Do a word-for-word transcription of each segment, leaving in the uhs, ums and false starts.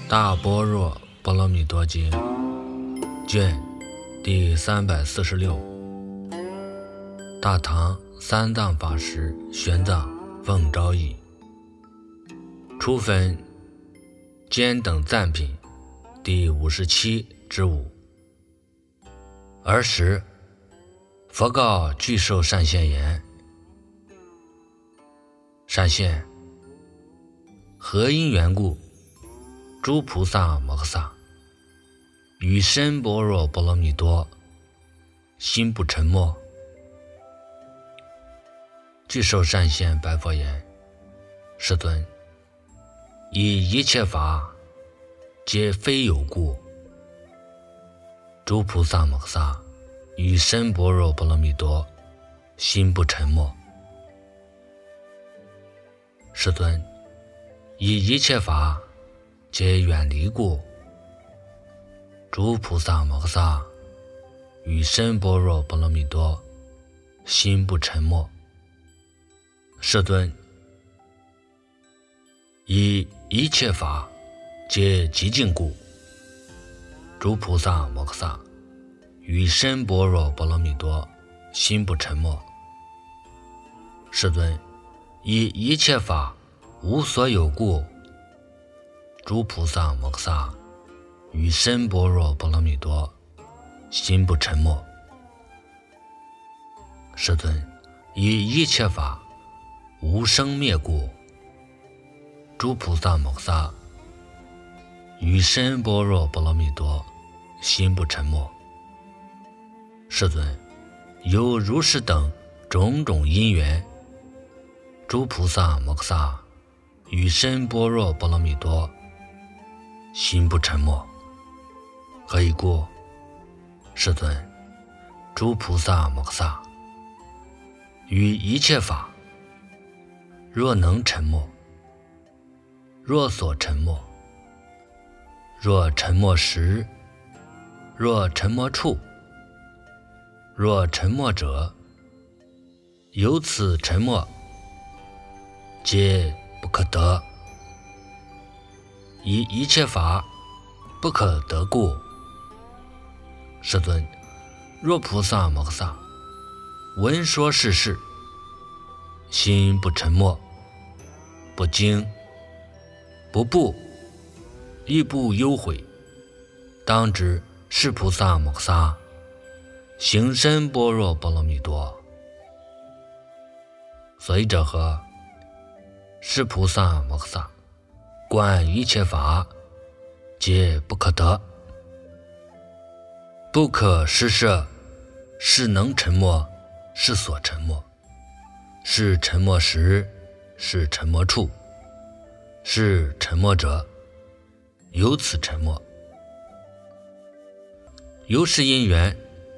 大般若波罗蜜多经卷第三百四十六，大唐三藏法师玄奘奉诏译，初分间等赞品第五十七之五。儿时佛告具寿善现言：善现，何因缘故，诸菩萨摩诃萨与身般若波罗蜜多心不沉默？具寿善现白佛言：世尊，以一切法皆非有故，诸菩萨摩诃萨与身般若波罗蜜多心不沉默。世尊，以一切法皆远离故，诸菩萨摩诃萨与身般若波罗蜜多心不沉默。世尊，以一切法皆极净故，诸菩萨摩诃萨与身般若波罗蜜多心不沉默。世尊，以一切法无所有故，诸菩萨摩诃萨与身般若波罗蜜多心不沉默。世尊，以一切法无生灭故，诸菩萨摩诃萨与身般若波罗蜜多心不沉默。世尊，有如是等种种因缘，诸菩萨摩诃萨与身般若波罗蜜多心不沉默。何以故？世尊，诸菩萨摩诃萨与一切法若能沉默，若所沉默，若沉默时，若沉默处，若沉默者，由此沉默皆不可得，以一切法不可得故。世尊，若菩萨摩诃萨闻说是事，心不沉默，不惊不怖，亦不忧悔，当知是菩萨摩诃萨行深般若波罗蜜多。所以者何？是菩萨摩诃萨观一切法皆不可得，不可施设，是能沉默，是所沉默，是沉默时，是沉默处，是沉默者，由此沉默。由是因缘，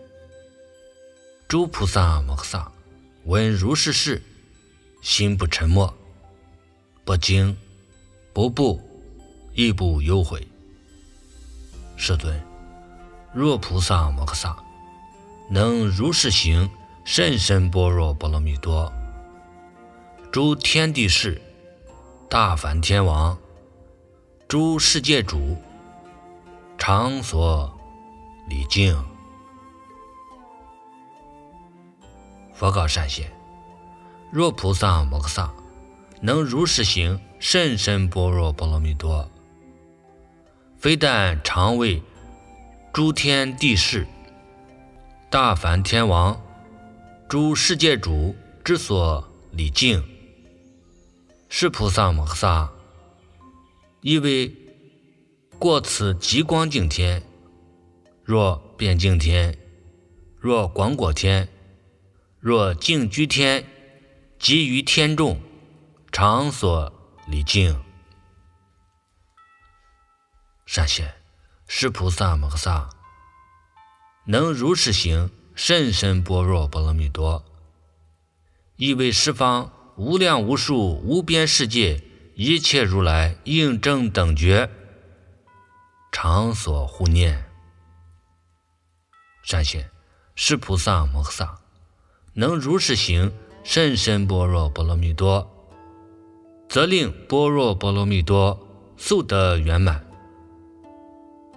诸菩萨摩诃萨闻如是事，心不沉默，不惊不怖，亦不忧悔。世尊，若菩萨摩诃萨能如是行甚深般若波罗蜜多，诸天地士、大梵天王、诸世界主，常所礼敬。佛告善现：若菩萨摩诃萨能如是行甚深般若波罗蜜多，非但常为诸天地士、大梵天王、诸世界主之所礼敬，是菩萨摩诃萨亦为过此极光净天，若遍净天，若广果天，若净居天，及于天众，常所礼敬。善现，是菩萨摩诃萨能如是行甚深般若波罗蜜多，亦为十方无量无数无边世界一切如来应正等觉，常所护念。善现，是菩萨摩诃萨能如是行甚深般若波罗蜜多，则令般若波罗蜜多速得圆满，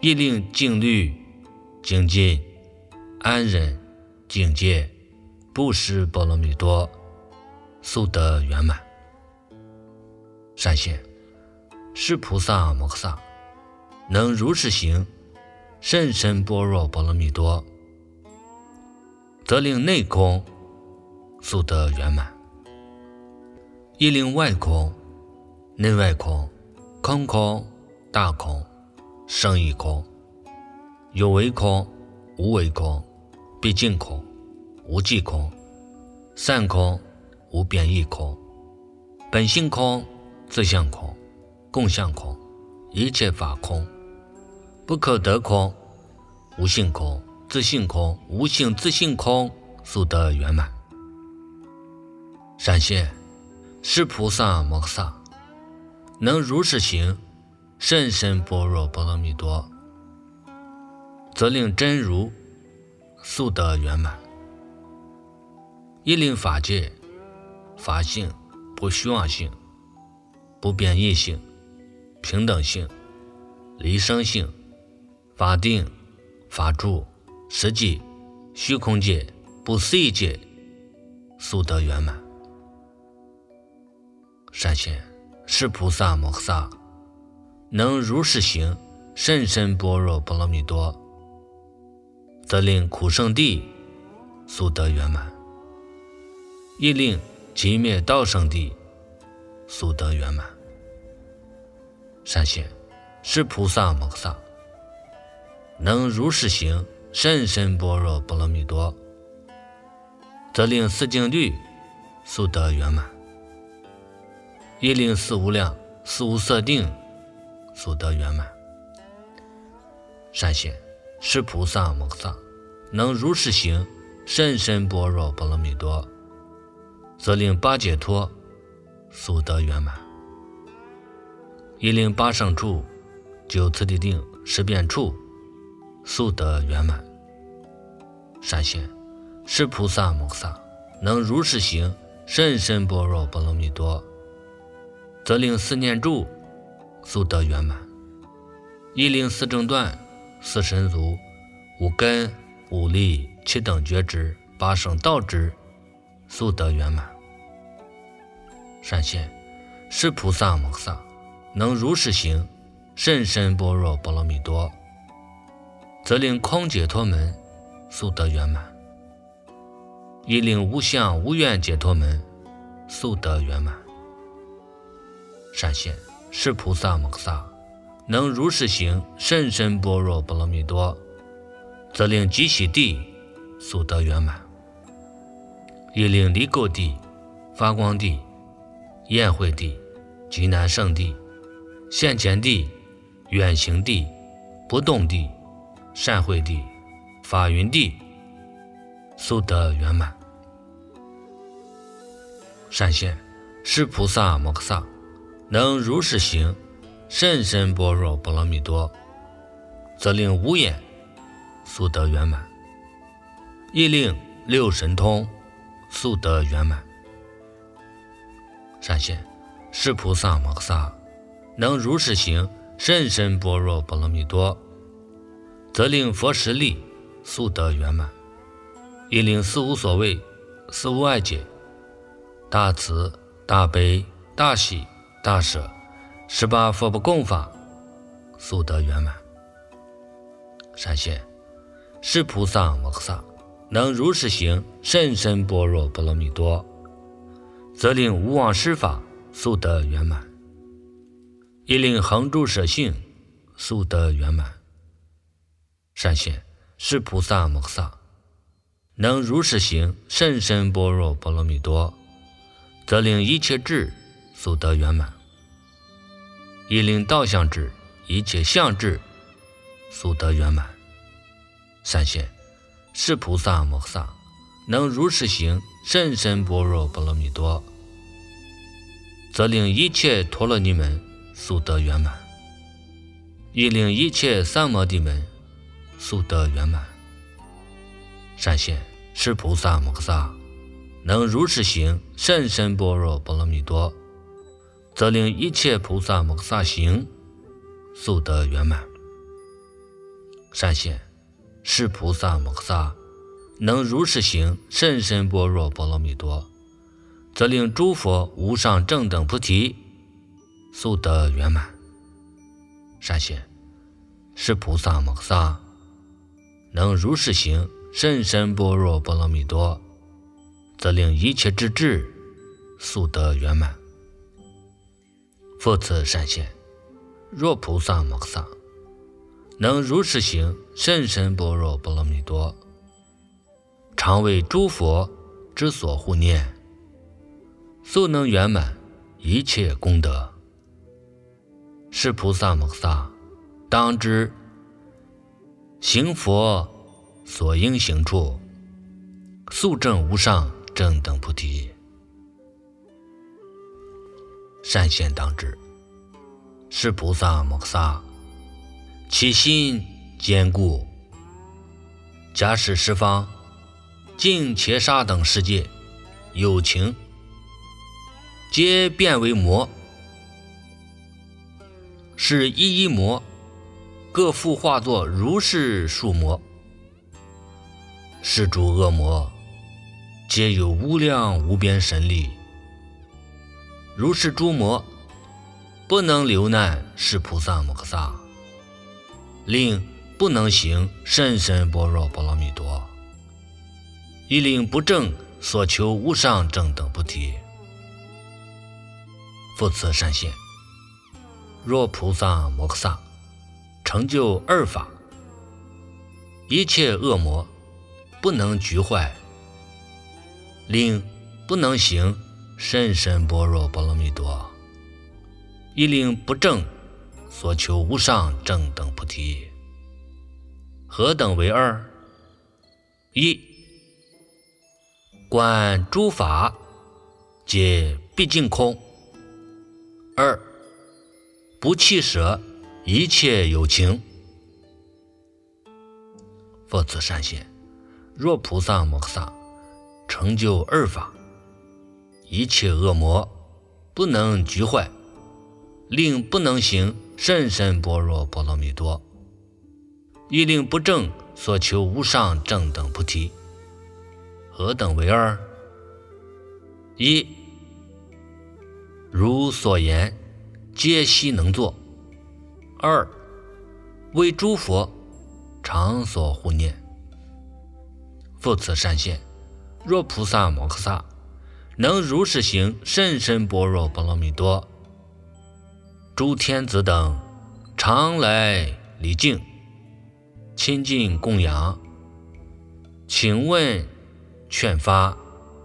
亦令静虑、精进、安忍、境界、布施波罗蜜多速得圆满。善现，是菩萨摩诃萨能如是行甚深般若波罗蜜多，则令内空速得圆满，亦令外空、内外空、空空、大空、生意空、有为空、无为空、毕竟空、无际空、散空、无变异空、本性空、自相空、共相空、一切法空、不可得空、无性空、自性空、无性自性空速得圆满。善现，是菩萨摩诃萨能如是行甚深般若波罗蜜多，则令真如速得圆满，亦令法界、法性、不虚妄性、不变异性、平等性、离生性、法定、法住、实际、虚空界、不思议界速得圆满。善现，是菩萨摩诃萨能如是行甚深般若波罗蜜多，则令苦圣地速得圆满，亦令极灭道圣地速得圆满。善现，是菩萨摩诃萨能如是行甚深般若波罗蜜多，则令四静虑速得圆满，亦令四无量、四无色定速得圆满。善现，是菩萨摩诃萨能如是行甚深般若波罗蜜多，则令八解脱速得圆满，亦令八胜处、九次第定、十变处速得圆满。善现，是菩萨摩诃萨能如是行甚深般若波罗蜜多，则令四念住速得圆满，亦令四正断、四神足、五根、五力、七等觉知、八圣道知速得圆满。善现，是菩萨摩诃萨能如是行甚深般若波罗蜜多，则令空解脱门速得圆满，亦令无相无愿解脱门速得圆满。善现，是菩萨摩诃萨能如是行甚深般若波罗蜜多，则令极喜地速得圆满，亦令离垢地、发光地、宴会地、极难胜地、现前地、远行地、不动地、善会地、法云地速得圆满。善现，是菩萨摩诃萨能如是行甚深般若波罗蜜多，则令无眼速得圆满，亦令六神通速得圆满。善现，是菩萨摩诃萨能如是行甚深般若波罗蜜多，则令佛十力速得圆满，亦令四无所谓、四无碍解、大慈、大悲、大喜、大舍十八佛不共法速得圆满。善现，是菩萨摩诃萨能如是行甚深般若波罗蜜多，则令无妄施法速得圆满，亦令恒住舍性速得圆满。善现，是菩萨摩诃萨能如是行甚深般若波罗蜜多，则令一切智速得圆满，亦令道相智、一切相智速得圆满。善现，是菩萨摩诃萨能如是行甚深般若波罗蜜多，则令一切陀罗尼门速得圆满，亦令一切三摩地门速得圆满。善现，是菩萨摩诃萨能如是行甚深般若波罗蜜多，则令一切菩萨摩诃萨行速得圆满。 善现，是菩萨摩诃萨能如是行甚深般若波罗蜜多，则令诸佛无上正等菩提速得圆满。善现，是菩萨摩诃萨能如是行甚深般若波罗蜜多，则令一切之智速得圆满。复次善现，若菩萨摩诃萨能如是行甚深般若波罗蜜多，常为诸佛之所护念，速能圆满一切功德。是菩萨摩诃萨当知行佛所应行处，速证无上正等菩提。善现当知，是菩萨摩诃萨其心坚固，假使十方净伽沙等世界有情，皆变为魔，是一一魔各复化作如是数魔，是诸恶魔皆有无量无边神力，如是诸魔不能留难是菩萨摩诃萨，令不能行甚深般若波罗蜜多，亦令不正所求无上正等菩提。复次善现，若菩萨摩诃萨成就二法，一切恶魔不能局坏，令不能行甚深般若波罗蜜多，亦令不正所求无上正等菩提。何等为二？一、观诸法皆毕竟空；二、不弃舍一切有情。复次善现，若菩萨摩诃萨成就二法，一切恶魔不能局坏，令不能行甚深般若波罗蜜多，亦令不正所求无上正等菩提。何等为二？一、如所言皆悉能作；二、为诸佛常所护念。复次善现，若菩萨摩诃萨能如是行甚深般若波罗蜜多，诸天子等常来礼敬，亲近供养，请问劝发，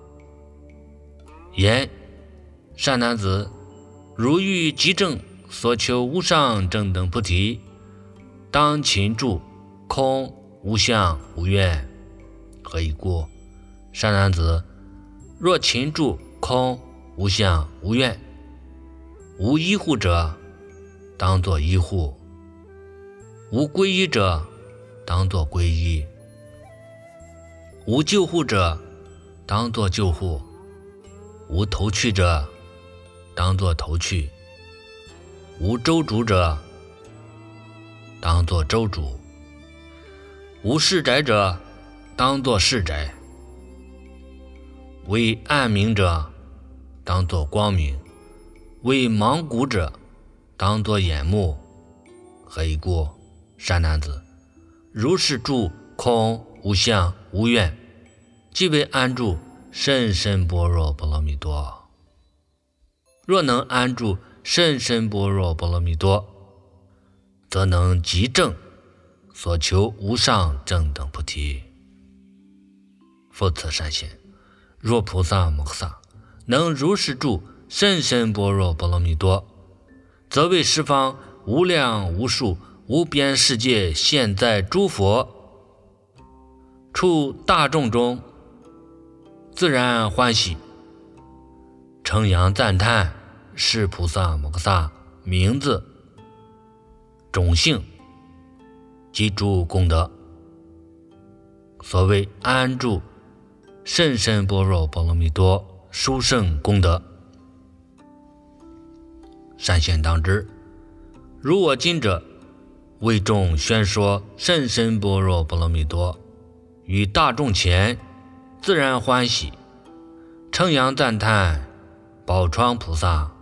言：善男子，如欲即证所求无上正等菩提，当勤住空无相无愿。何以故？善男子，若勤住空无相无愿，无依护者，当作依护；无皈依者，当作皈依；无救护者，当作救护；无投去者，当作投去；无周主者，当作周主；无市宅者，当作市宅；为暗明者，当作光明；为盲谷者，当作眼目。何以故？善男子，如是住空无相无愿，即为安住甚深般若波罗蜜多。若能安住甚深般若波罗蜜多，则能即证所求无上正等菩提。复次善现，若菩萨摩诃萨能如是住甚深般若波罗蜜多，则为十方无量无数无边世界现在诸佛，处大众中自然欢喜，称扬赞叹是菩萨摩诃萨名字、种性及诸功德。所谓安住甚深般若波罗蜜多殊胜功德。善现当知，如我今者为众宣说甚深般若波罗蜜多，于大众前自然欢喜，称扬赞叹宝窗菩萨、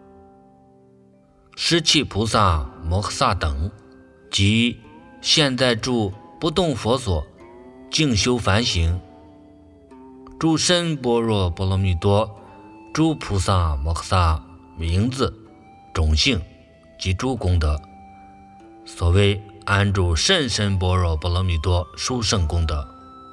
施气菩萨摩诃萨等，及现在诸不动佛所静修梵行，诸深般若波罗蜜多诸菩萨摩诃萨名字、种性及诸功德，所谓安住甚深般若波罗蜜多殊胜功德。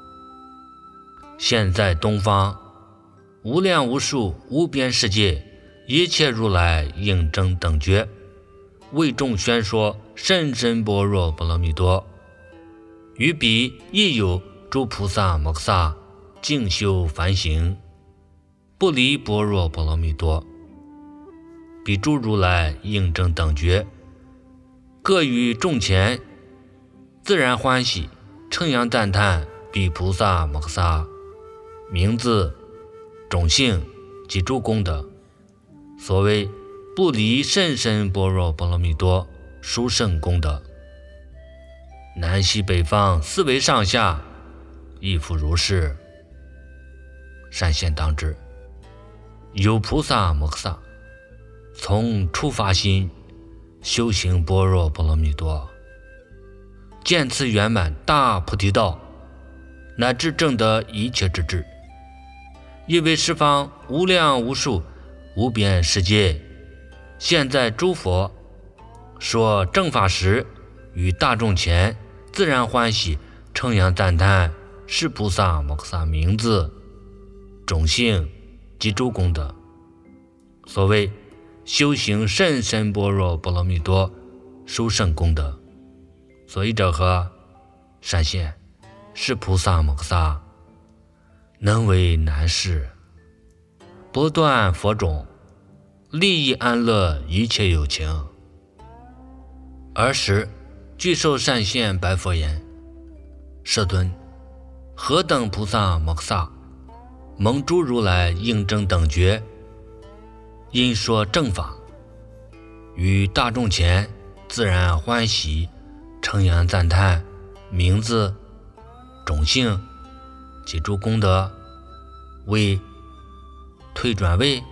现在东方无量无数无边世界一切如来应真等觉，为众宣说甚深般若波罗蜜多，于彼亦有诸菩萨摩诃萨静修梵行，不离般若波罗蜜多。彼诸如来应真等觉，各于众前自然欢喜，称扬赞叹彼菩萨摩诃萨名字、种性及诸功德，所谓不离甚深般若波罗蜜多殊胜功德。南西北方四维上下亦复如是。善现当知，有菩萨摩诃萨从初发心修行般若波罗蜜多，见此圆满大菩提道，乃至证得一切之智，因为十方无量无数无边世界，现在诸佛说正法时，于大众前自然欢喜，称扬赞叹是菩萨摩诃萨名字、种性及诸功德，所谓修行甚深般若波罗蜜多殊胜功德。所以者何？善现，是菩萨摩诃萨能为难事，不断佛种，利益安乐一切有情。尔时具受善现白佛言：世尊，何等菩萨摩诃萨蒙诸如来应真等觉，因说正法，于大众前自然欢喜，称扬赞叹名字、种性及诸功德，为退转位，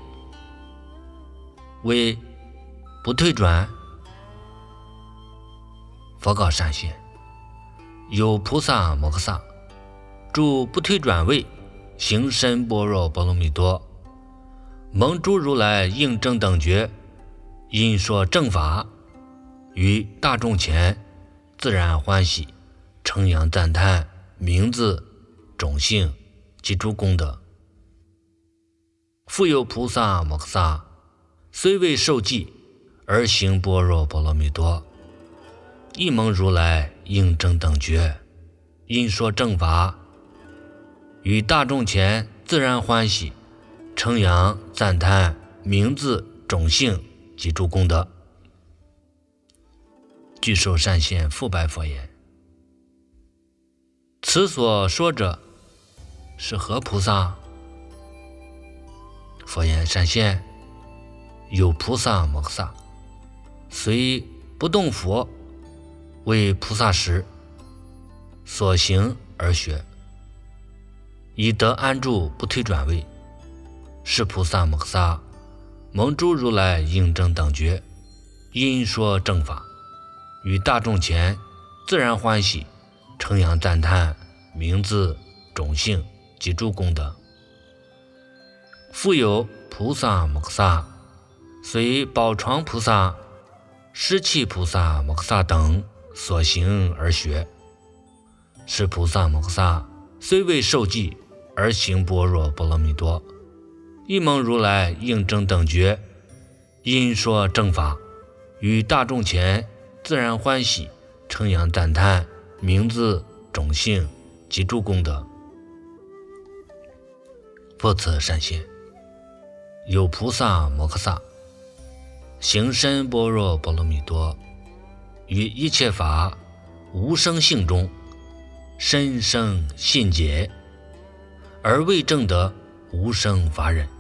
为不退转。佛告善现：有菩萨摩诃萨住不退转位，行深般若波罗蜜多，蒙诸如来应真等觉，因说正法，于大众前自然欢喜，称扬赞叹名字、种性及诸功德。复有菩萨摩诃萨虽未受记，而行般若波罗蜜多，亦蒙如来应真等觉，因说正法，于大众前自然欢喜，称扬赞叹名字、种性及诸功德。具受善现复白佛言：此所说者是何菩萨？佛言：善现，有菩萨摩诃萨虽不动佛，为菩萨时所行而学，以得安住不退转位，是菩萨摩诃萨蒙诸如来应真等觉，因说正法，于大众前自然欢喜，称扬赞叹名字、种性及诸功德。复有菩萨摩诃萨随宝床菩萨、施气菩萨摩诃萨等所行而学，是菩萨摩诃萨虽未受记，而行般若波罗蜜多，亦蒙如来应真等觉，因说正法，于大众前自然欢喜，称扬赞叹名字、种性及诸功德。复次善现，有菩萨摩诃萨行深般若波罗蜜多，于一切法无生性中深生信解，而未证得无生法忍。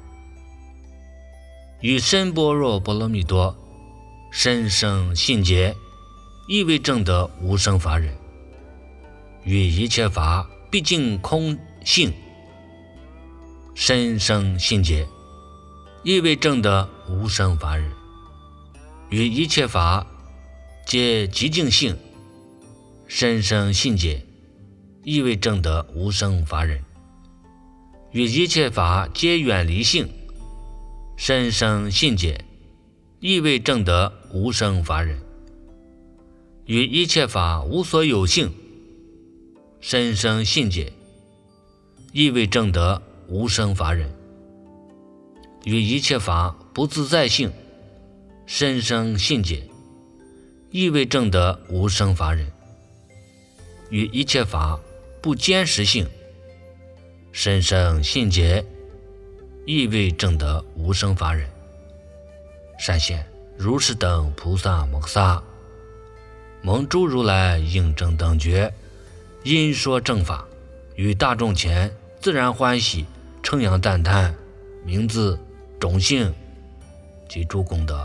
于深般若波罗蜜多深生信解， 亦为证得无生法忍。于一切法毕竟空性，身生信解，亦为证得无生法忍。于一切法皆极静性，身生信解，亦为证得无生法忍。于一切法皆远离性，身生信解，亦为证得无生法忍。于一切法无所有性，身生信解，亦为证得无生法忍。于一切法不自在性，身生信解，亦为证得无生法忍。于一切法不坚实性，身生信解，亦为证得无生法忍。善现，如是等菩萨摩诃萨，蒙诸如来应正等觉，因说正法，于大众前自然欢喜，称扬赞叹，名字、种姓及诸功德。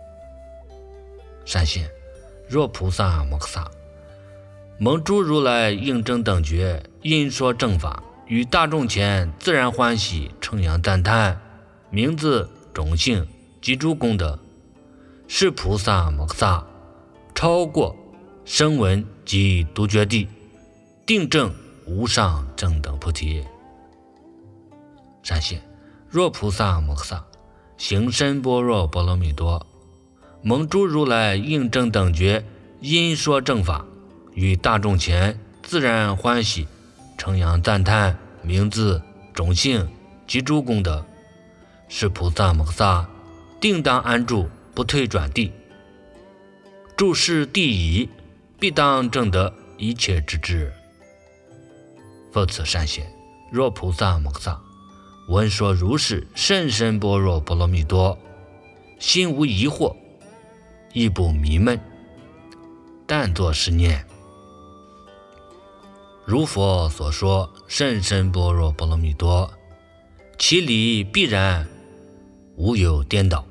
善现，若菩萨摩诃萨，蒙诸如来应正等觉，因说正法，于大众前自然欢喜，称扬赞叹，名字、种姓及诸功德。是菩萨摩诃萨超过声闻及独觉地，定证无上正等菩提。善现，若菩萨摩诃萨行深般若波罗蜜多，蒙诸如来应正等觉，因说正法，于大众前自然欢喜，称扬赞叹，名字、种姓及诸功德。是菩萨摩诃萨定当安住，不退转地，住世地已，必当证得一切之智。复此善现，若菩萨摩诃萨闻说如是甚深般若波罗蜜多，心无疑惑，亦不迷闷，但作是念：如佛所说甚深般若波罗蜜多，其理必然无有颠倒。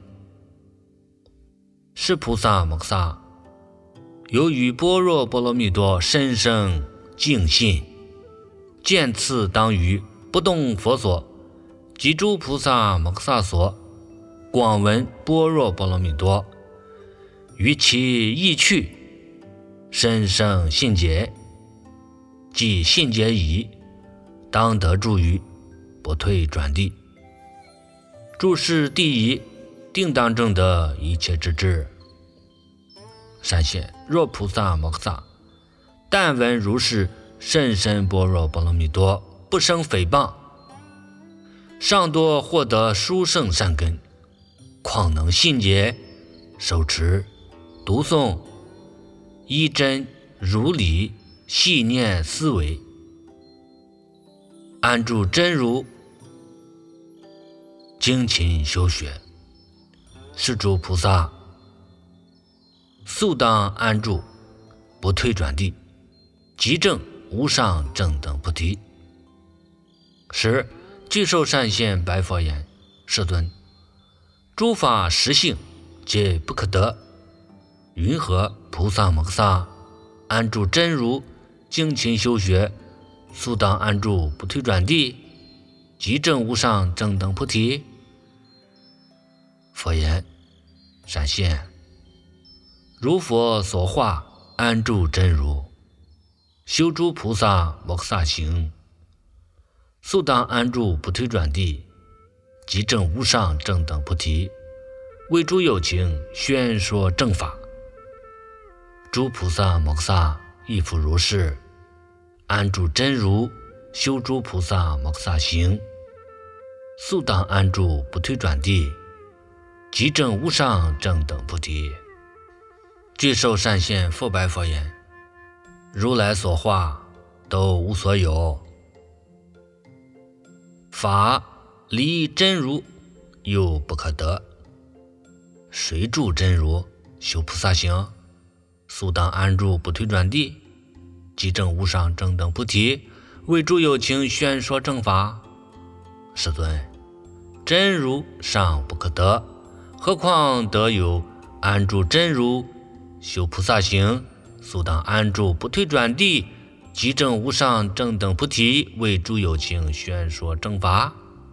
是菩萨摩诃萨由于般若波罗蜜多深生净信，见次当于不动佛所及诸菩萨摩诃萨所，广闻般若波罗蜜多，于其意趣深生信解，即信解已，当得住于不退转地，住世地已，定当证得一切之智。善现，若菩萨摩诃萨但闻如是甚深般若波罗蜜多，不生诽谤，尚多获得殊胜善根，况能信解、手持、读诵、依真如理细念思维，安住真如，精勤修学。是诸菩萨速当安住，不退转地，即证无上正等菩提。时具受善现白佛言：世尊，诸法实性皆不可得，云何菩萨摩诃萨安住真如，精勤修学，速当安住不退转地，即证无上正等菩提？佛言：善现，如佛所化安住真如，修诸菩萨摩诃萨行，速当安住不退转地，即证无上正等菩提。为诸有情宣说正法，诸菩萨摩诃萨亦复如是，安住真如，修诸菩萨摩诃萨行，速当安住不退转地，即证无上正等菩提。具受善现复白佛言：如来所化都无所有，法离真如又不可得，谁住真如，修菩萨行，速当安住不退转地，即证无上正等菩提。为诸有情宣说正法。世尊，真如尚不可得，何况得有安住真如，修菩萨行， 速当安住不退转地，即证无上正等菩提，为诸有情宣说正法。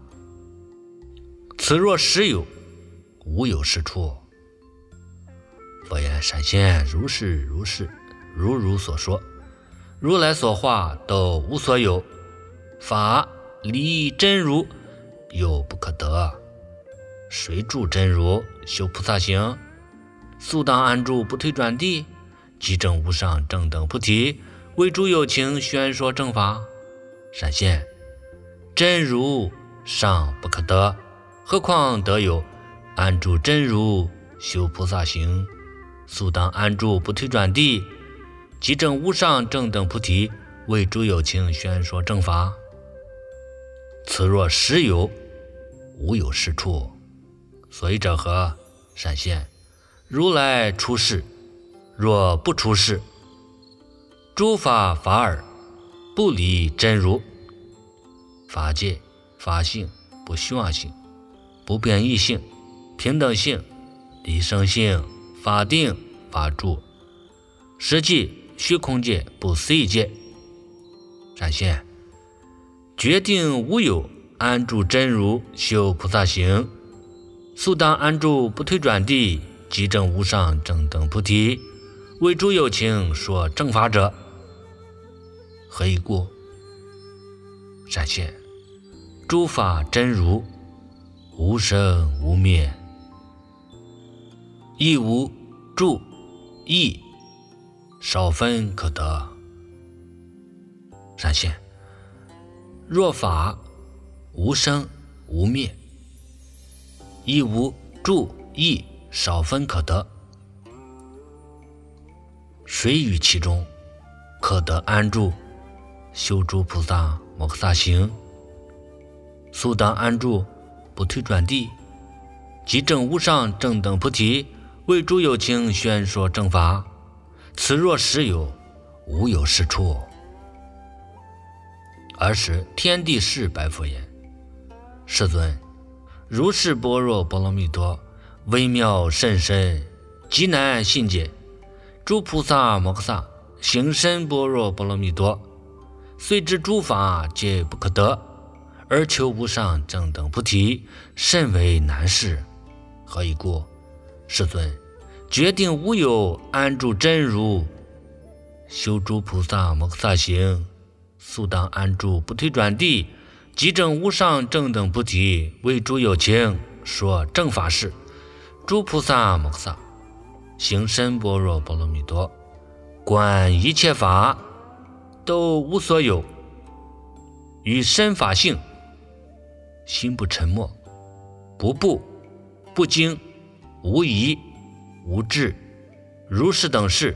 此若实有，无有是处。佛言：闪现，如是如是，如如所说，如来所化都无所有，法离真如有不可得。谁住真如修菩萨行，速当安住不退转地，即证无上正等菩提，为诸有情宣说正法。闪现，真如尚不可得，何况得有？安住真如修菩萨行，速当安住不退转地，即证无上正等菩提，为诸有情宣说正法。此若实有，无有是处。所以者何？闪现，如来出世，若不出世，诸法法尔不离真如，法界、法性、不虚妄性、不变异性、平等性、离生性、法定、法住、实际、虚空界、不思议界。闪现，决定无有，安住真如修菩萨行，速当安住不退转地，即证无上正等菩提，为诸有情说正法者。何以故？闪现，诸法真如无生无灭，亦无住异，少分可得。闪现，若法无生无灭，亦无住异，少分可得，谁于其中可得安住修诸菩萨摩诃萨行，速当安住不退转地，即证无上正等菩提，为诸有情宣说正法。此若实有，无有是处。尔时天地释白佛言：世尊，如是般若波罗蜜多，微妙甚深，极难信解。诸菩萨摩诃萨行深般若波罗蜜多，虽知诸法皆不可得，而求无上正等菩提，甚为难事。何以故？世尊，决定无有，安住真如修诸菩萨摩诃萨行，速当安住不退转地，即证无上正等菩提，为诸有情说正法事。诸菩萨摩诃萨行深般若波罗蜜多，观一切法都无所有，于身法性心不沉没，不怖不惊，无疑无智，如是等事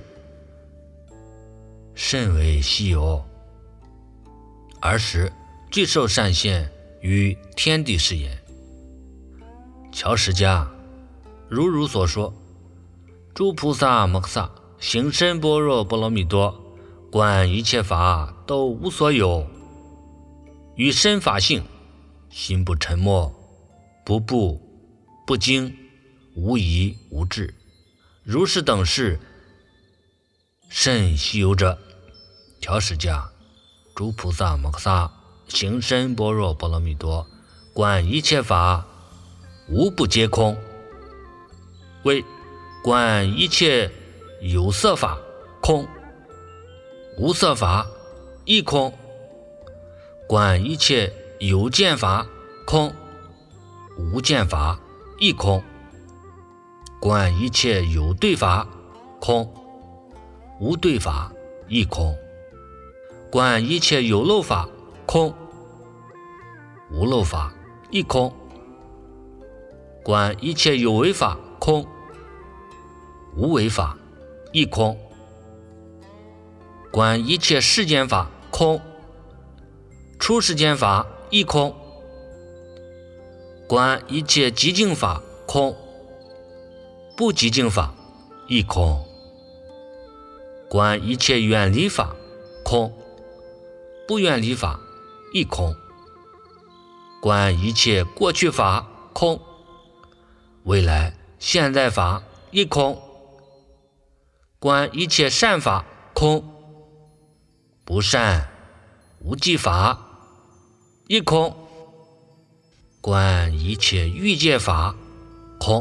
甚为稀有。尔时具受善现于天地誓言：乔实家，如如所说，诸菩萨摩诃萨行深般若波罗蜜多，观一切法都无所有，于身法性心不沉没，不怖不惊，无疑无智，如是等事甚稀有者。乔实家，诸菩萨摩诃萨行深般若波罗蜜多，观一切法无不皆空，为观一切有色法空，无色法亦空；观一切有见法空，无见法亦空；观一切有对法空，无对法亦空；观一切有漏法空，无漏法亦空；观一切有为法空，无为法亦空；观一切世间法空，出世间法亦空；观一切极净法空，不极净法亦空；观一切远离法空，不远离法亦空；观一切过去法空，未来现在法亦空； 观一切善法空，不善无记法亦空，观一切欲界法空，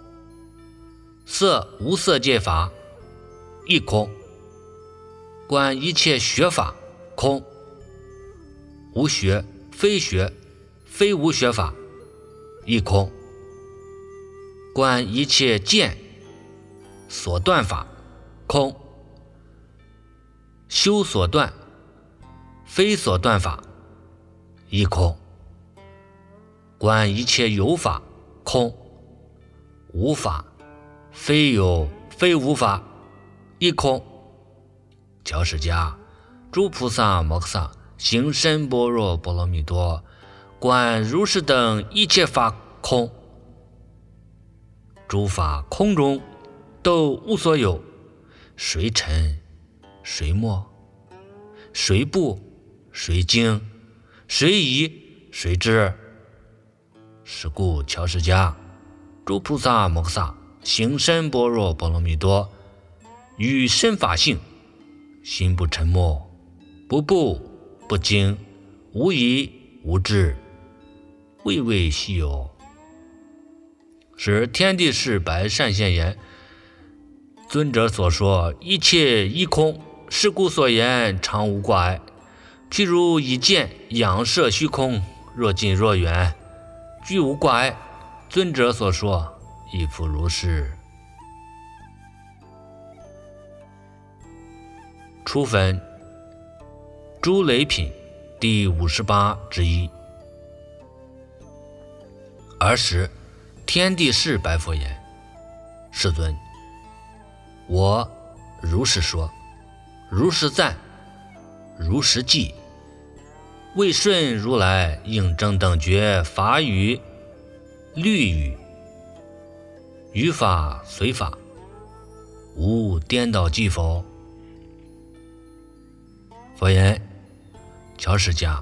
色无色界法亦空，观一切学法空，无学非学非无学法亦空，观一切见所断法空，修所断非所断法亦空，观一切有法空，无法非有非无法亦空。教释迦诸菩萨摩诃萨行深般若波罗蜜多，观如是等一切法空，诸法空中都无所有，谁尘谁没，谁不谁精，谁疑谁知。是故教释迦诸菩萨摩诃萨行深般若波罗蜜多，于深法性，心不沉没，不怖不惊，无疑无知，畏畏希有。是天地释白善现言：尊者所说一切亦空，是故所言常无挂碍。譬如以剑仰射虚空，若近若远，俱无挂碍。尊者所说亦复如是。初分诸雷品第五十八之一。尔时天地释白佛言：世尊，我如实说，如实赞，如实记，为顺如来应正等觉法语律语，于法随法，无颠倒记否？佛言：教释迦，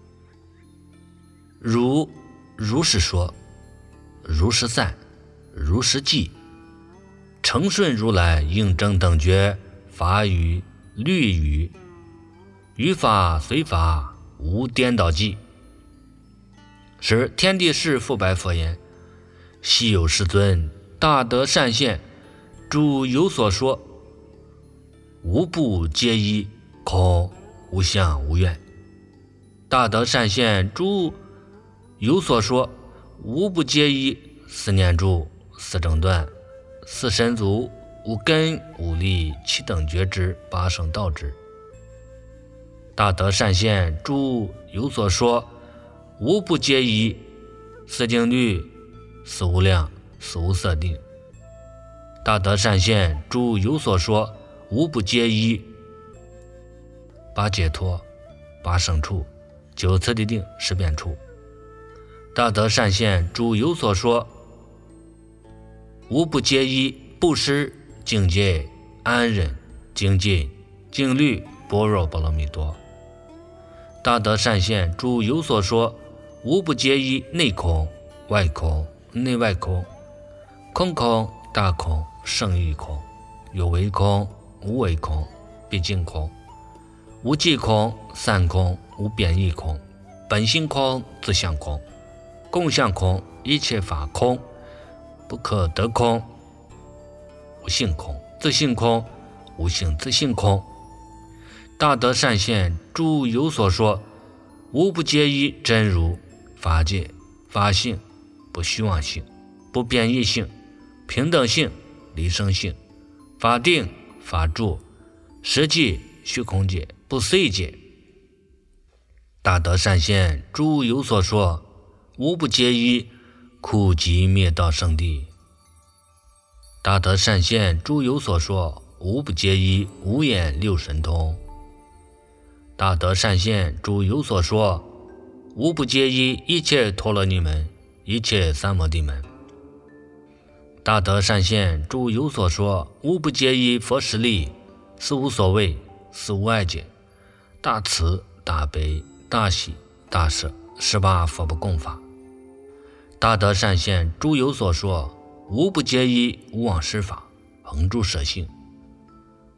如如实说，如实赞，如实记，承顺如来应正等觉法语律语，于法随法，无颠倒记。时天地释复白佛言：昔有世尊，大德善现，诸有所说，无不皆依，空无相无愿。大德善现，诸有所说，无不皆依，四念住，四正断，四神足，无根无力，七等觉知，八圣道知。大德善现，诸有所说，无不皆依，四静虑，四无量，四无色定。大德善现，诸有所说，无不皆依，八解脱，八圣处，九次第定，十遍处。大德善现，诸有所说，无不皆依布施、境界、安忍、精进、静虑、般若波罗蜜多。大德善现，诸有所说，无不皆依内空、外空、内外空、空空、大空、胜义空、有为空、无为空、毕竟空、无记空、散空、无变异空、本性空、自相空、共相空、一切法空、不可得空、无性空、自性空、无性自性空。大德善现，诸有所说，无不皆依真如、法界、法性、不虚妄性、不变异性、平等性、离生性、法定、法住、实际、虚空界、不思议界。大德善现，诸有所说，无不皆依苦集灭道圣地。大德善现，诸有所说，无不皆依无眼六神通。大德善现，诸有所说，无不皆依一切陀罗尼门，一切三摩地门。大德善现，诸有所说，无不皆依佛实力，四无所谓，四无碍解，大慈大悲大喜大舍，十八佛不共法。大德善现，诸有所说，无不皆依无妄施法，恒住舍性。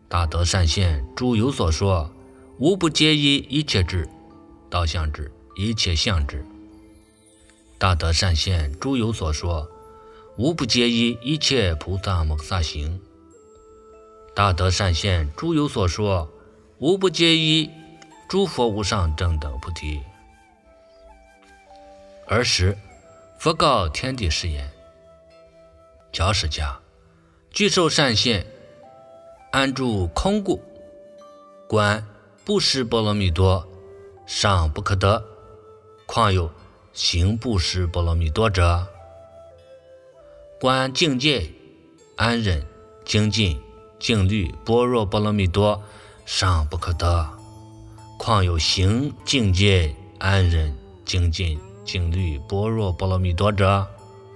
大德善现诸有所说，无不皆依一切智，道相智，一切相智。大德善现诸有所说，无不皆依一切菩萨摩诃萨行。大德善现诸有所说，无不皆依诸佛无上正等菩提。尔时佛告天地誓言：较释迦，具受善现，安住空故，观布施波罗蜜多，尚不可得，况有行布施波罗蜜多者？观境界安忍精进静虑般若波罗蜜多，尚不可得，况有行境界安忍精进静虑般若波罗蜜多者？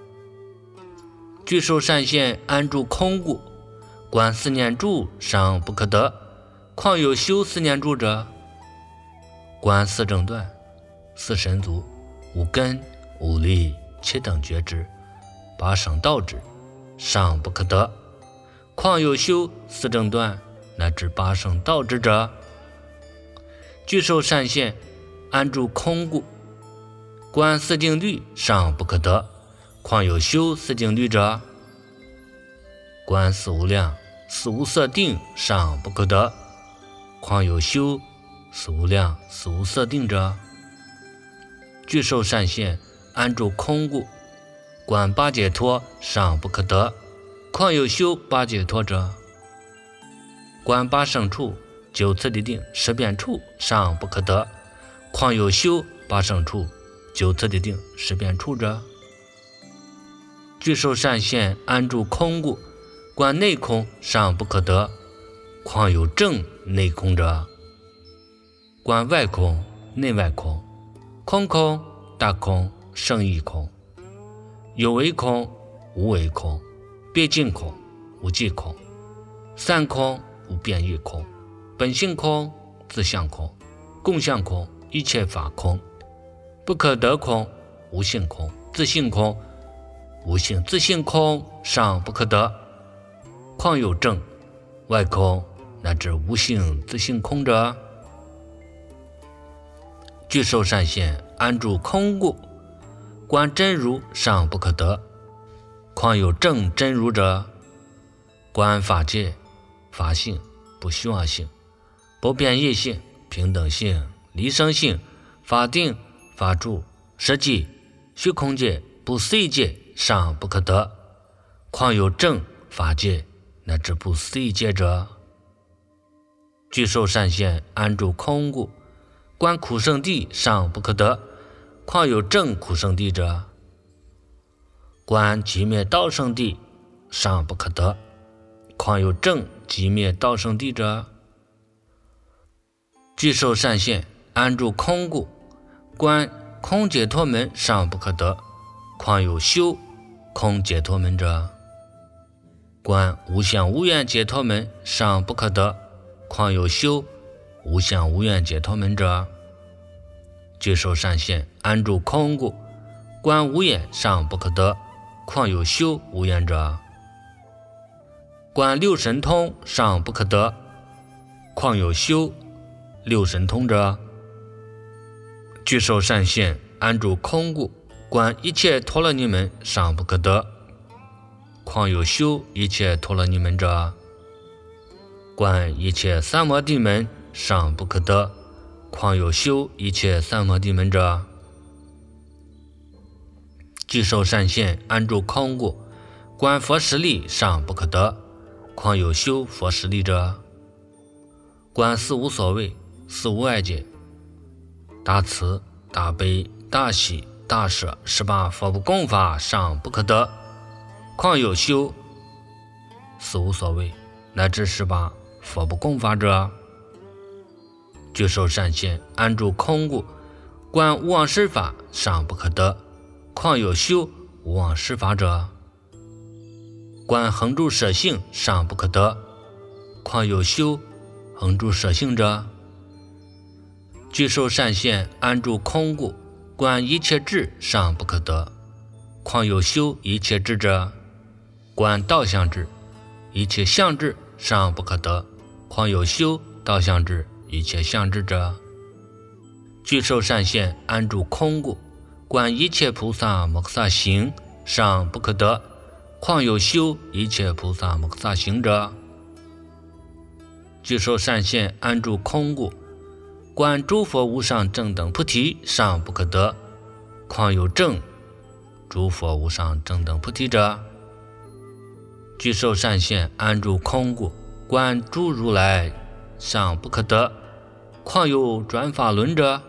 具受善现，安住空故，观四念住尚不可得，况有修四念住者？观四正断、四神足、五根、五力、七等觉知、八圣道智，尚不可得，况有修四正断乃至八圣道智者？具受善现，安住空故，观四定律尚不可得，况有修四定律者？观四无量、四无色定尚不可得，况有修四无量、四无色定者？具受善现，安住空故，观八解脱尚不可得，况有修八解脱者？观八圣处、九次第定、十遍处尚不可得，况有修八圣处、九次第定、十遍处者？具受善现，安住空故，观内空尚不可得，况有正内空者？观外空、内外空、空空、大空、胜义空、有为空、无为空、别尽空、无际空、散空、无变异空、本性空、自相空、共相空、一切法空、不可得空、无性空、自性空、无性自性空尚不可得，况有正外空乃至无性自性空者？具受善现，安住空故，观真如尚不可得，况有正真如者？观法界、法性、不虚妄性、不变异性、平等性、离生性、法定、法住、实际、虚空界、不思议界尚不可得，况有正法界乃至不思议界者？具受善现，安住空故，观苦圣地尚不可得，况有正苦圣地者？观寂灭道圣地尚不可得，况有正寂灭道圣地者？具受善现，安住空故，观空解脱门尚不可得，况有修空解脱门者？观无相无愿解脱门尚不可得，况有修无相无愿解脱门者？具受善现，安住空故，观无眼尚不可得，况有修无眼者？观六神通尚不可得，况有修六神通者？具受善现，安住空故，观一切陀罗尼门尚不可得，况有修一切陀罗尼门者？观一切三摩地门尚不可得，况有修一切三摩地门者？具受善现，安住空故，观佛实力尚不可得，况有修佛实力者？观四无所谓、四无碍界、大慈、大悲、大喜、大舍十八佛不共法尚不可得，况有修四无所谓乃至十八佛不共法者？具受善现，安住空故，观无妄施法尚不可得，况有修无妄施法者？观恒住舍性尚不可得，况有修恒住舍性者？具受善现，安住空故，观一切智尚不可得，况有修一切智者？观道相智、一切相智尚不可得， 况有修道相之一切相之者。具受善现安住空故，观一切菩萨摩诃萨行尚不可得，况有修一切菩萨摩诃萨行者。具受善现安住空故，观诸佛无上正等菩提尚不可得，况有正诸佛无上正等菩提者。具受善现安住空故，观诸如来尚不可得，况有转法轮者。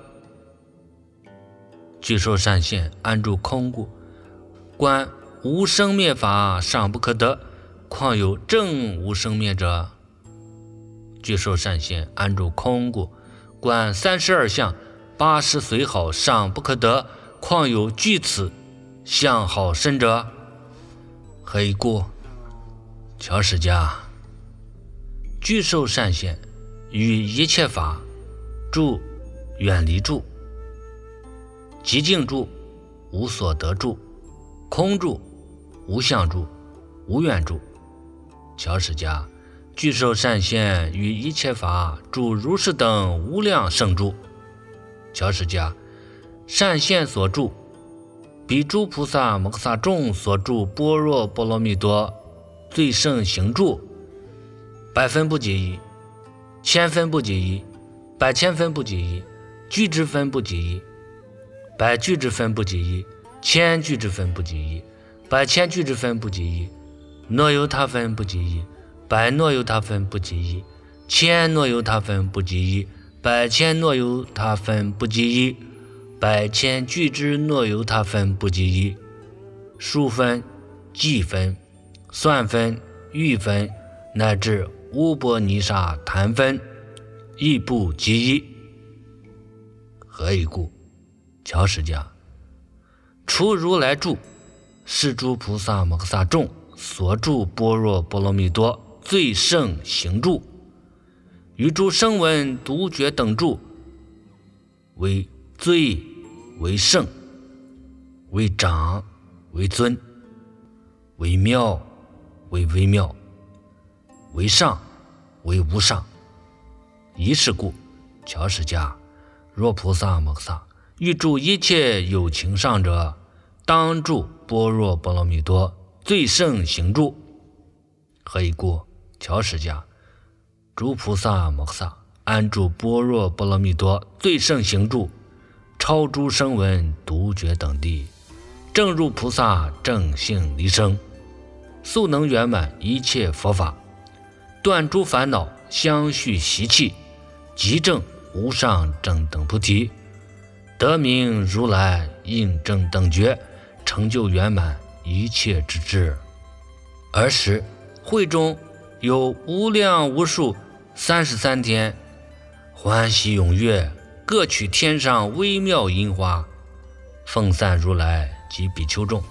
具受善现安住空故，观无生灭法尚不可得，况有正无生灭者。具受善现安住空故，观三十二相八十随好尚不可得，况有具此相好深者。何以故？乔释迦，具受善现于一切法住远离住，极静住，无所得住，空住，无相住，无愿住。乔释迦，具受善现于一切法住如是等无量胜住。乔释迦，善现所住，比诸菩萨摩诃萨众所住般若波罗蜜多最胜行住，百分不及一，千分不及一，百千分不及一，俱之分不及一，百俱之分不及一，千俱之分不及一，百千俱之分不及一，若有他分不及一，百若有他分不及一，千若有他分不及一，百千若有他分不及一，百千俱之若有他分不及一。数分、计分、算分、欲分，乃至乌波尼沙檀分，亦不及一。何以故？乔释迦，除如来住，是诸菩萨摩诃萨众所住般若波罗蜜多最胜行住，于诸声闻独觉等住，为最为胜，为长为尊，为妙为微妙，为上为无上。一是故，乔释迦，若菩萨摩诃萨欲住一切有情上者，当住般若波罗蜜多最胜行住。何以故？乔释迦，诸菩萨摩诃萨安住般若波罗蜜多最胜行住，超诸声闻独觉等地，正入菩萨正性离生，速能圆满一切佛法，断诸烦恼相续习气，即证无上正等菩提，得名如来应正等觉，成就圆满一切之智。尔时会中有无量无数三十三天，欢喜踊跃，各取天上微妙音花，奉散如来及比丘众。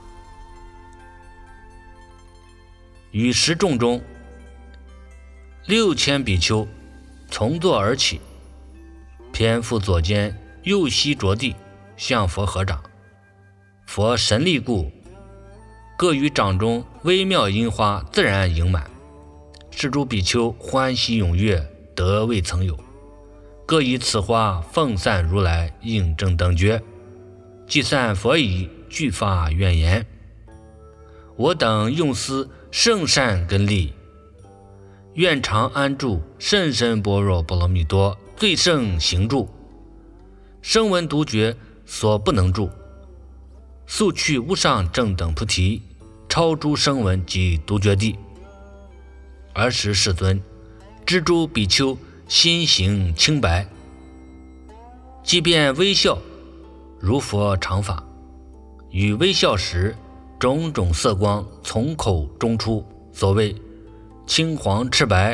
于十众中，六千比丘从座而起，偏覆左肩，右膝着地，向佛合掌。佛神力故，各于掌中微妙音花自然盈满，是诸比丘欢喜踊跃，得未曾有。各以此花奉散如来应正等觉，既散佛已，俱发愿言：我等用思圣善根力，愿常安住甚深般若波罗蜜多最胜行住，声闻独觉所不能住，速去无上正等菩提，超诸声闻及独觉地。尔时世尊知诸比丘心行清白，即便微笑，如佛常法。与微笑时，种种色光从口中出，所谓青黄赤白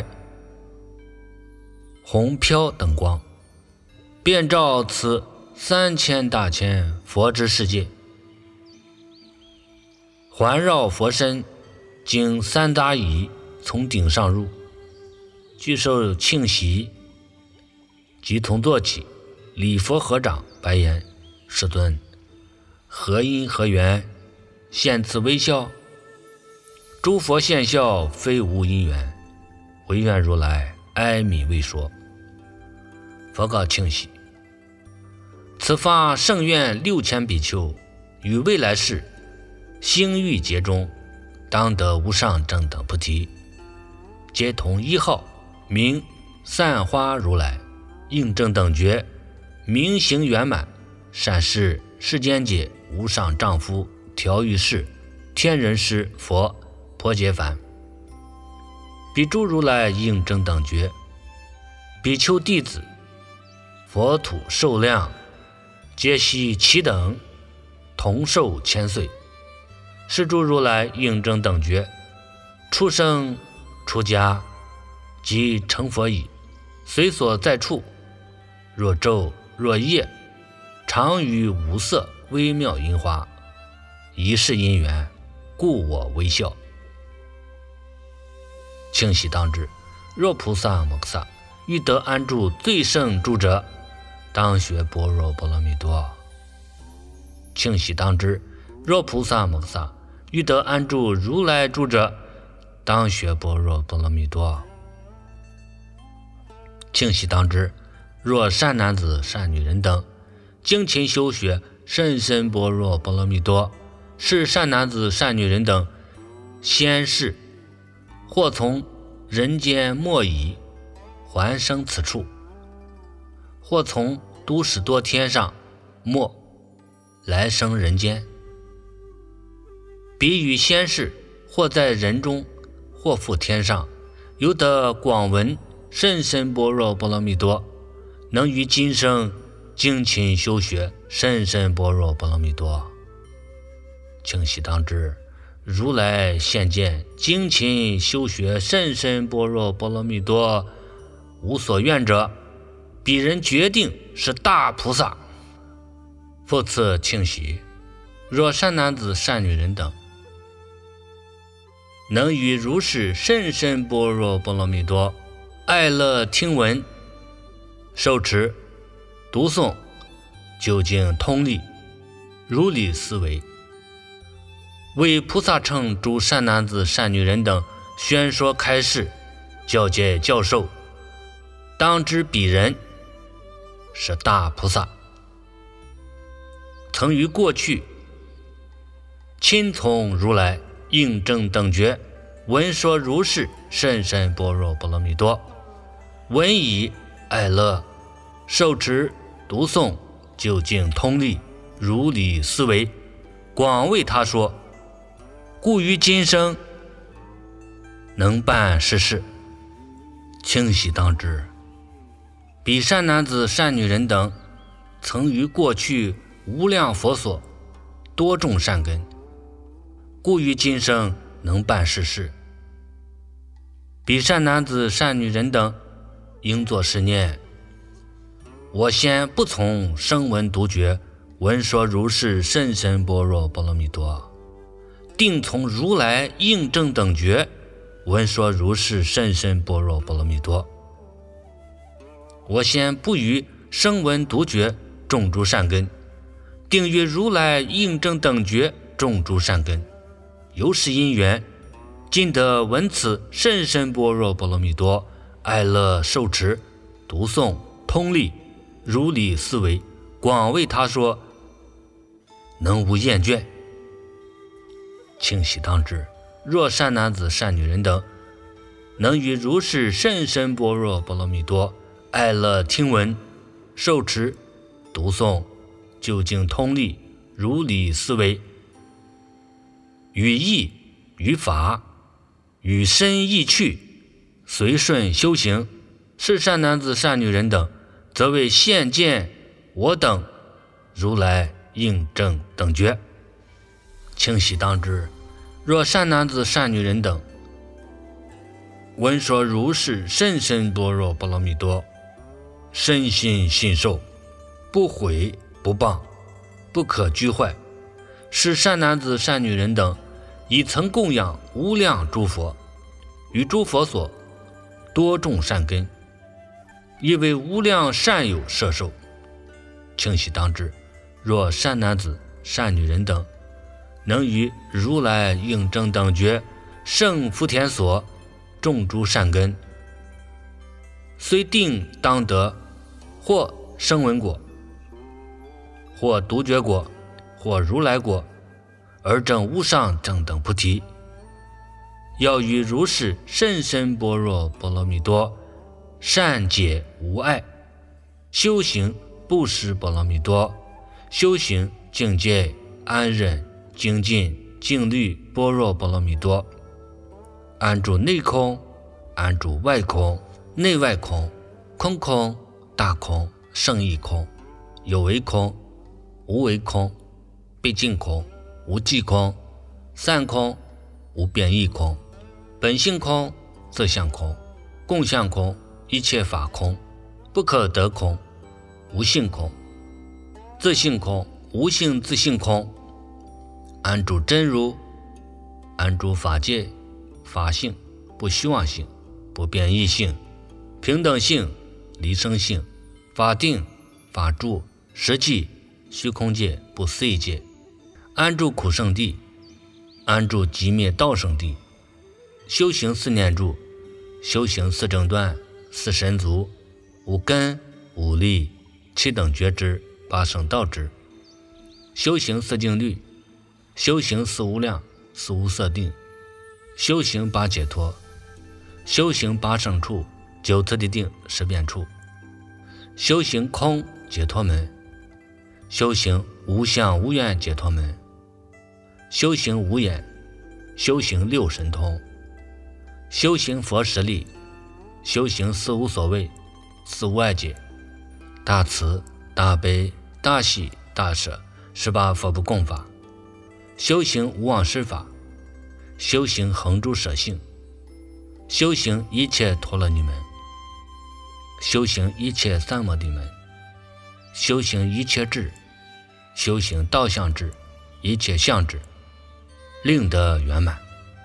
红飘等光，遍照此三千大千佛之世界，环绕佛身，经三匝夷，从顶上入，具受庆喜，即从坐起，礼佛合掌，白言：世尊，何因何缘现此微笑？诸佛现笑，非无因缘，唯愿如来哀悯未说。佛告庆喜：此发圣愿六千比丘，于未来世星欲劫中，当得无上正等菩提，皆同一号，名散花如来，应正等觉，明行圆满，善事世间界无上丈夫，调御士，天人师，佛，婆伽梵。比诸如来应正等觉，比丘弟子，佛土寿量，皆悉其等，同寿千岁。是诸如来应正等觉，出生出家即成佛矣，随所在处，若昼若夜，常于五色微妙音花，以是因缘，故我微笑。庆喜当知，若菩萨摩诃萨欲得安住最胜住者，当学般若波罗蜜多。庆喜当知，若菩萨摩诃萨欲得安住如来住者，当学般若波罗蜜多。庆喜当知，若善男子善女人等精勤修学甚深般若波罗蜜多，是善男子善女人等先世或从人间末已还生此处，或从都史多天上末来生人间，彼与先世或在人中或复天上，有得广闻甚深般若波罗蜜多，能于今生精勤修学甚深般若波罗蜜多。庆喜当知，如来现见精勤修学甚深般若波罗蜜多，无所愿者，彼人决定是大菩萨。复次庆喜，若善男子善女人等能于如是甚深般若波罗蜜多爱乐听闻受持读诵，究竟通力如理思维，为菩萨乘诸善男子善女人等宣说开示，教诫教授，当知彼人是大菩萨，曾于过去亲从如来应正等觉，闻说如是甚深般若波罗蜜多，闻以爱乐受持读诵，究竟通力如理思维，广为他说，故于今生能办是事。庆喜当知，彼善男子善女人等曾于过去无量佛所多种善根，故于今生能办是事。彼善男子善女人等应作是念：我先不从声闻独觉闻说如是甚深般若波罗蜜多，定从如来应正等觉闻说如是甚深般若波罗蜜多。我先不于声闻独觉种诸善根，定于如来应正等觉种诸善根，由是因缘，今得闻此甚深般若波罗蜜多，爱乐受持读诵通力如理思维，广为他说，能无厌倦。庆喜当知，若善男子善女人等能于如是甚深般若波罗蜜多爱乐听闻受持读诵，究竟通力如理思维，于义于法与身意趣随顺修行，是善男子善女人等，则为现见我等如来应正等觉。庆喜当知，若善男子善女人等闻说如是甚深般若波罗蜜多，深信信受，不毁不谤，不可居坏，是善男子善女人等已曾供养无量诸佛，于诸佛所多种善根，亦为无量善友摄受。庆喜当知，若善男子善女人等能于如来应正等觉圣福田所种诸善根， 虽定当得，或声闻果，或独觉果，或如来果，而证无上正等菩提。要于如是甚深般若波罗蜜多，善解无碍，修行布施波罗蜜多，修行境界安忍精进静虑般若波罗蜜多，安住内空，安住外空，内外空，空空大空，胜义空，有为空，无为空，毕竟空，无际空，散空，无变异空，本性空，自相空，共相空，一切法空，不可得空，无性空，自性空，无性自性空，安住真如，安住法界，法性，不虚妄性，不变异性，平等性，离生性，法定，法住，实际，虚空界，不思议界，安住苦圣地，安住寂灭道圣地，修行四念住，修行四正断，四神足，五根，五力，七等觉知，八圣道知，修行四静虑，修行四无量，四无色定，修行八解脱，修行八圣处，九次第定，十变处，修行空解脱门，修行无相无愿解脱门，修行无眼，修行六神通，修行佛实力，修行四无所谓，四无碍解，大慈大悲大喜大舍，十八佛不共法，修行无妄施法，修行恒诸舍性，修行一切陀罗尼门，修行一切三摩地门，修行一切智，修行道相智，一切相智，令得圆满。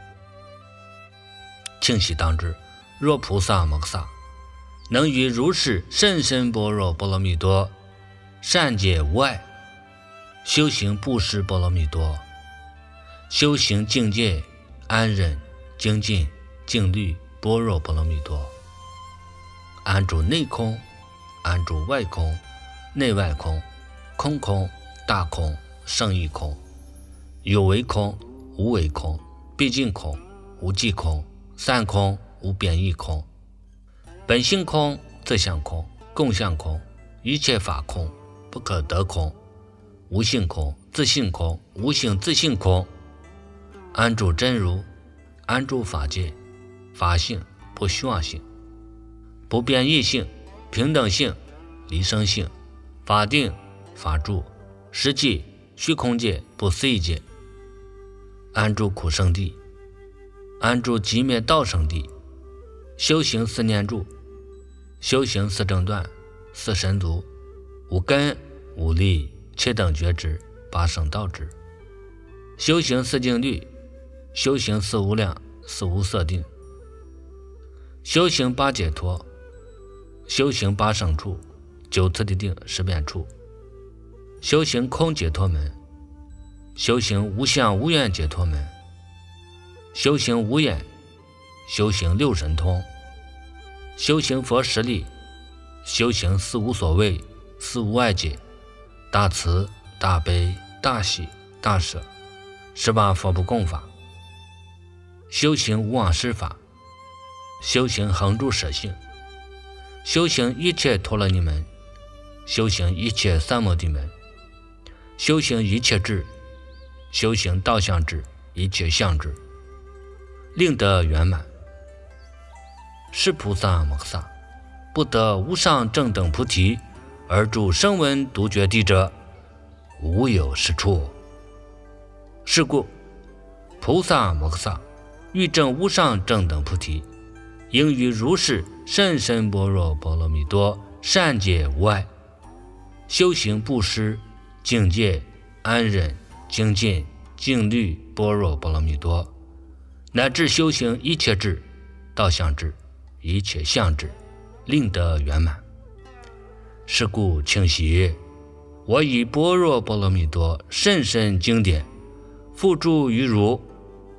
庆喜当知，若菩萨摩诃萨能于如是甚深般若波罗蜜多，善解无碍，修行布施波罗蜜多，修行境界安忍精进静虑般若波罗蜜多，安住内空，安住外空，内外空，空空大空，胜义空，有为空，无为空，毕竟空，无际空，散空，无变异空，本性空，自相空，共相空，一切法空，不可得空，无性空，自性空，无性自性空，安住真如，安住法界，法性，不虚妄性，不变异性，平等性，离生性，法定，法住，实际，虚空界，不思议界，安住苦圣地，安住寂灭道圣地，修行四念住，修行四正断，四神足，五根，五力，七等觉知，八圣道知，修行四静虑，修行四无量，四无色定，修行八解脱，修行八圣处，九次第定，十变处，修行空解脱门，修行无相无愿解脱门，修行无眼，修行六神通，修行佛实力，修行四无所谓，四无碍解，大慈大悲大喜大舍，十八佛不共法，修行无妄施法，修行恒诸舍性，修行一切陀罗尼门，修行一切三摩地门，修行一切智，修行道相智，一切相智，令得圆满。是菩萨摩诃萨不得无上正等菩提而住声闻独觉地者，无有是处。是故菩萨摩诃萨欲证无上正等菩提，应于如是甚深般若波罗蜜多善解无碍，修行布施境界安忍精进静虑般若波罗蜜多，乃至修行一切智道相智一切相智，令得圆满。是故庆喜，我以般若波罗蜜多甚深经典付诸于汝，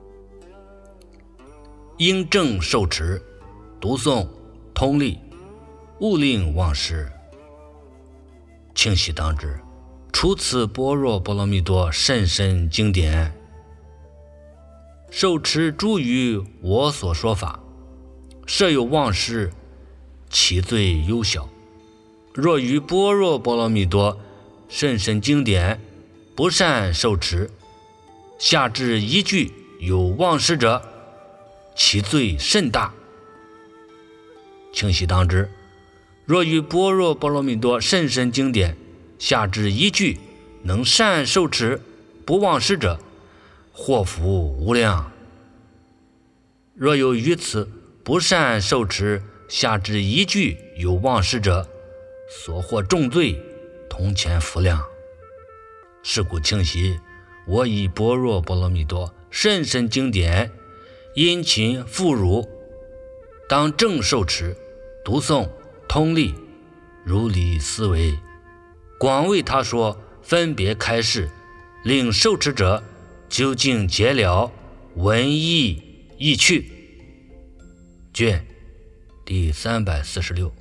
应正受持读诵通历勿令忘失。清晰当知，除此般若波罗蜜多甚深经典，受持诸于我所说法，设有忘失，其罪尤小。若于般若波罗蜜多甚深经典不善受持，下至一句有忘失者，其罪甚大。清晰当知，若于般若波罗蜜多甚深经典下至一句能善受持不忘失者，祸福无量。若有于此不善受持下至一句有忘失者，所获重罪同前福量。是故清晰，我以般若波罗蜜多甚深经典殷勤付汝，当正受持，读诵通历，如理思维，广为他说，分别开示，令受持者究竟解了，闻义意趣。卷第三百四十六。